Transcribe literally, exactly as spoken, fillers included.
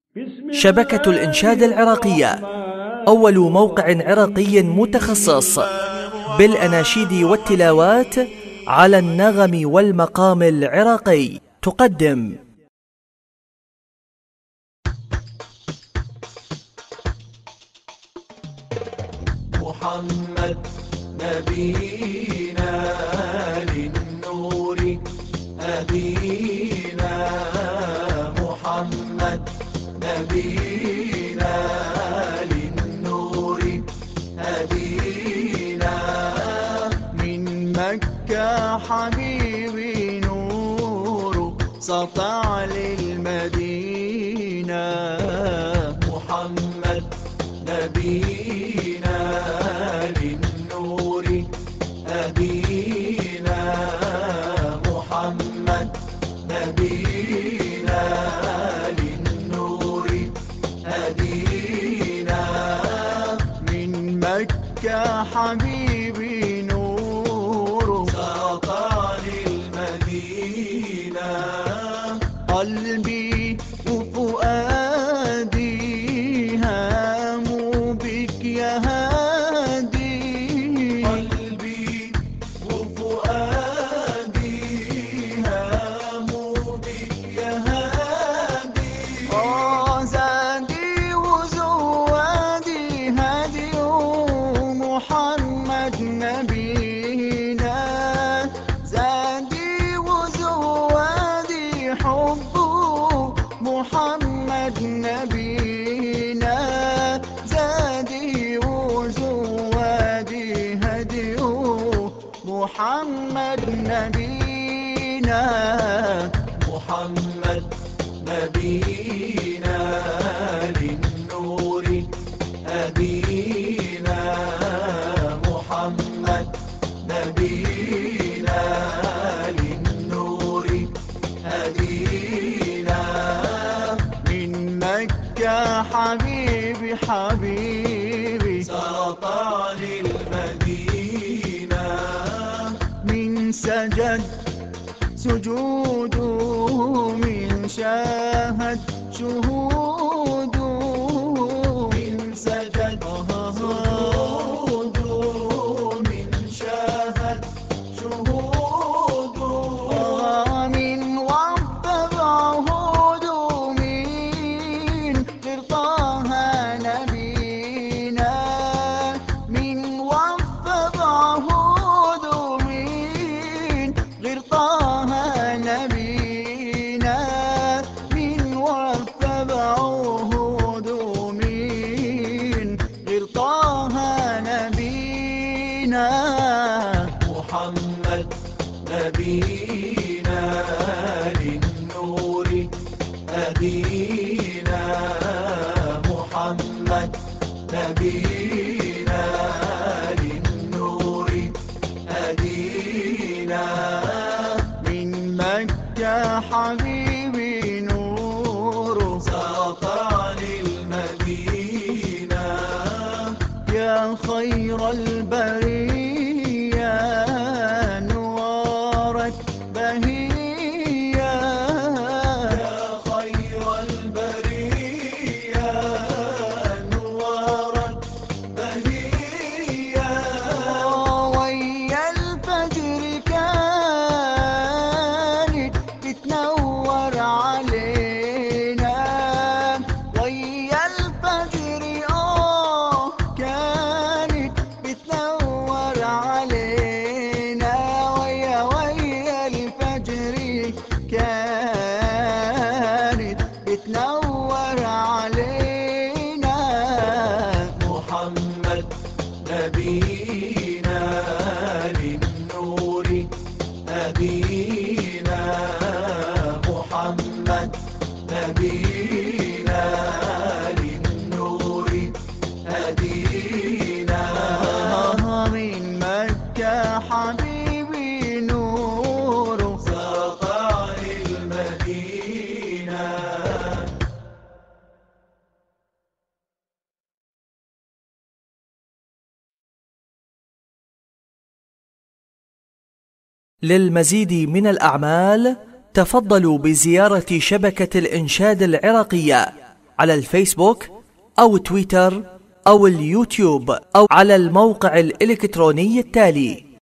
شبكة الإنشاد العراقية، أول موقع عراقي متخصص بالأناشيد والتلاوات على النغم والمقام العراقي، تقدم محمد نبينا للنور أبينا، محمد نبينا للنور أبينا، من مكة حبيبي نور سطع للمدينة، محمد نبينا للنور أبينا، محمد نبينا للنور أبينا، من مكة حبيبي نور سطع للمدينة، قلبي وفؤادي هاموا بك يا هادي، قلبي وفؤادي هاموا بك يا هادي، آه زادي وزوادي هادي محمد نبينا، زادي وزوادي حبه محمد نبينا، زادي وزوادي هديه محمد نبينا، محمد نبينا للنور أبينا، محمد نبينا للنور أبينا، من مكة حبيبي حبيبي سطع للمدينة، من سجد سجوده من شاهد شهوده، من سجد سجوده من شاهد شهوده، من وفى بعهوده من غير طه نبينا، من وفى بعهوده من غير طه نبينا، من وفى بعهوده من غير طه نبينا، محمد نبينا للنور أبينا، محمد نبينا للنور أبينا، من مكة حبيبي نور سطع للمدينة، يا خير البرية نورك بهية، يا خير البرية نورك بهية، ويا الفجر كانت بتنور علينا، ويا الفجر آه كانت بتنور علينا، ويا ويا الفجر كانت بتنور علينا، محمد نبينا للنور أبينا، محمد نبينا للنور أبينا، من مكة حبيبي نور سطع المدينة. للمزيد من الأعمال تفضلوا بزيارة شبكة الإنشاد العراقية على الفيسبوك أو تويتر أو اليوتيوب أو على الموقع الإلكتروني التالي